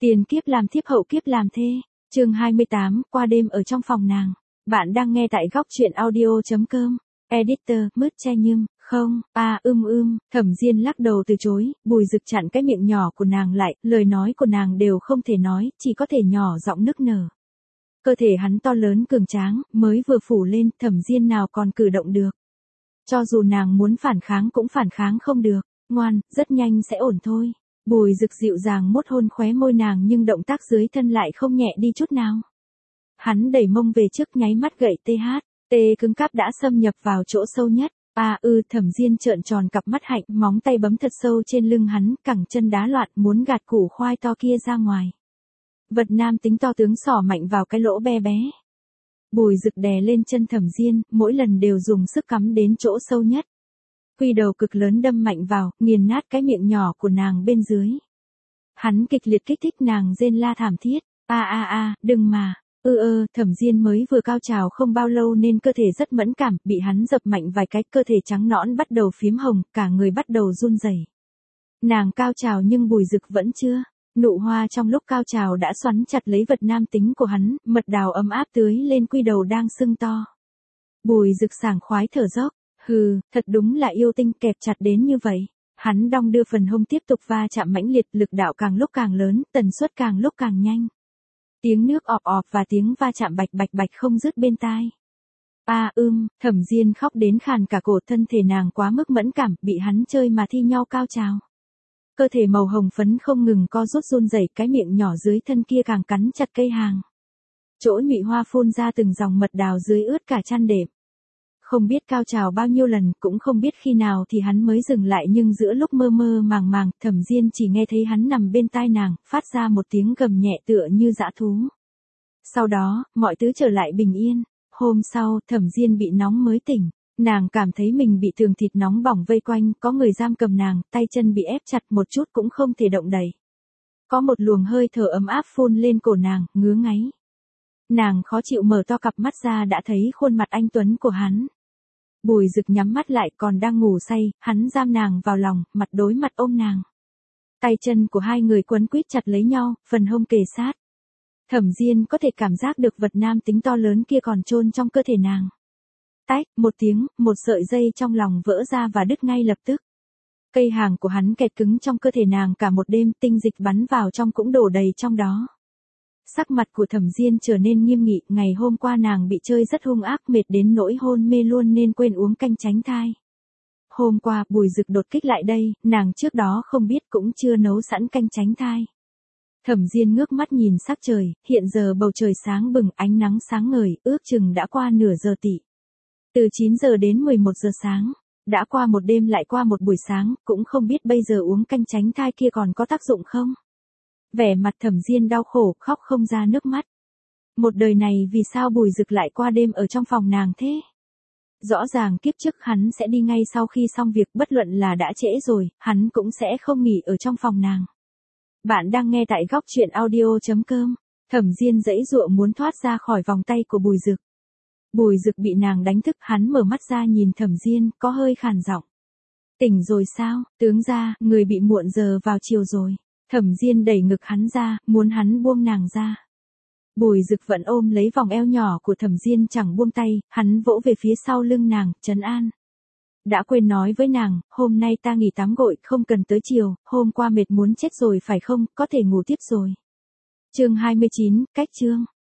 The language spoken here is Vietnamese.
Tiền kiếp làm thiếp hậu kiếp làm thê. Chương 28, qua đêm ở trong phòng nàng. Bạn đang nghe tại góc truyện audio.com. Editor, mứt che nhưng, không, Thẩm Diên lắc đầu từ chối, Bùi Dực chặn cái miệng nhỏ của nàng lại, lời nói của nàng đều không thể nói, chỉ có thể nhỏ giọng nức nở. Cơ thể hắn to lớn cường tráng, mới vừa phủ lên, Thẩm Diên nào còn cử động được. Cho dù nàng muốn phản kháng cũng phản kháng không được, ngoan, rất nhanh sẽ ổn thôi. Bùi Dực dịu dàng mốt hôn khóe môi nàng nhưng động tác dưới thân lại không nhẹ đi chút nào. Hắn đẩy mông về trước nháy mắt gậy tê cứng cáp đã xâm nhập vào chỗ sâu nhất. Thẩm Diên trợn tròn cặp mắt hạnh, móng tay bấm thật sâu trên lưng hắn, cẳng chân đá loạn muốn gạt củ khoai to kia ra ngoài. Vật nam tính to tướng xỏ mạnh vào cái lỗ be bé. Bùi Dực đè lên chân Thẩm Diên, mỗi lần đều dùng sức cắm đến chỗ sâu nhất. Quy đầu cực lớn đâm mạnh vào, nghiền nát cái miệng nhỏ của nàng bên dưới. Hắn kịch liệt kích thích nàng rên la thảm thiết. Đừng mà. Thẩm Diên mới vừa cao trào không bao lâu nên cơ thể rất mẫn cảm, bị hắn dập mạnh vài cái, cơ thể trắng nõn bắt đầu phím hồng, cả người bắt đầu run rẩy. Nàng cao trào nhưng Bùi Dực vẫn chưa. Nụ hoa trong lúc cao trào đã xoắn chặt lấy vật nam tính của hắn, mật đào ấm áp tưới lên quy đầu đang sưng to. Bùi Dực sảng khoái thở dốc. Thật đúng là yêu tinh, kẹp chặt đến như vậy. Hắn đong đưa phần hông tiếp tục va chạm mãnh liệt, lực đạo càng lúc càng lớn, tần suất càng lúc càng nhanh. Tiếng nước ọp ọp và tiếng va chạm bạch bạch không dứt bên tai. Thẩm Diên khóc đến khàn cả cổ, thân thể nàng quá mức mẫn cảm, bị hắn chơi mà thi nhau cao trào. Cơ thể màu hồng phấn không ngừng co rút run rẩy, cái miệng nhỏ dưới thân kia càng cắn chặt cây hàng. Chỗ nhụy hoa phun ra từng dòng mật đào dưới ướt cả chăn đệm. Không biết cao trào bao nhiêu lần, cũng không biết khi nào thì hắn mới dừng lại, nhưng giữa lúc mơ mơ màng màng, Thẩm Diên chỉ nghe thấy hắn nằm bên tai nàng, phát ra một tiếng gầm nhẹ tựa như dã thú. Sau đó, mọi thứ trở lại bình yên. Hôm sau, Thẩm Diên bị nóng mới tỉnh. Nàng cảm thấy mình bị tường thịt nóng bỏng vây quanh, có người giam cầm nàng, tay chân bị ép chặt, một chút cũng không thể động đậy. Có một luồng hơi thở ấm áp phun lên cổ nàng, ngứa ngáy. Nàng khó chịu mở to cặp mắt ra đã thấy khuôn mặt anh tuấn của hắn. Bùi Dực nhắm mắt lại, còn đang ngủ say, hắn giam nàng vào lòng, mặt đối mặt ôm nàng. Tay chân của hai người quấn quýt chặt lấy nhau, phần hông kề sát. Thẩm Diên có thể cảm giác được vật nam tính to lớn kia còn chôn trong cơ thể nàng. Tách, một tiếng, một sợi dây trong lòng vỡ ra và đứt ngay lập tức. Cây hàng của hắn kẹt cứng trong cơ thể nàng cả một đêm, tinh dịch bắn vào trong cũng đổ đầy trong đó. Sắc mặt của Thẩm Diên trở nên nghiêm nghị, ngày hôm qua nàng bị chơi rất hung ác, mệt đến nỗi hôn mê luôn nên quên uống canh tránh thai. Hôm qua Bùi Dực đột kích lại đây, nàng trước đó không biết cũng chưa nấu sẵn canh tránh thai. Thẩm Diên ngước mắt nhìn sắc trời, hiện giờ bầu trời sáng bừng, ánh nắng sáng ngời, ước chừng đã qua nửa giờ tỵ. Từ 9 giờ đến 11 giờ sáng, đã qua một đêm lại qua một buổi sáng, cũng không biết bây giờ uống canh tránh thai kia còn có tác dụng không. Vẻ mặt Thẩm Diên đau khổ, khóc không ra nước mắt. Một đời này vì sao Bùi Dực lại qua đêm ở trong phòng nàng thế? Rõ ràng kiếp trước hắn sẽ đi ngay sau khi xong việc, bất luận là đã trễ rồi, hắn cũng sẽ không nghỉ ở trong phòng nàng. Bạn đang nghe tại góc truyện audio.com. Thẩm Diên giãy giụa muốn thoát ra khỏi vòng tay của Bùi Dực. Bùi Dực bị nàng đánh thức, hắn mở mắt ra nhìn Thẩm Diên, có hơi khàn giọng. Tỉnh rồi sao, tướng gia, người bị muộn giờ vào chiều rồi. Thẩm Diên đẩy ngực hắn ra, muốn hắn buông nàng ra. Bùi Dực vẫn ôm lấy vòng eo nhỏ của Thẩm Diên chẳng buông tay, hắn vỗ về phía sau lưng nàng, trấn an. Đã quên nói với nàng, hôm nay ta nghỉ tắm gội, không cần tới chiều, hôm qua mệt muốn chết rồi phải không, có thể ngủ tiếp rồi. Chương 29, cách chương.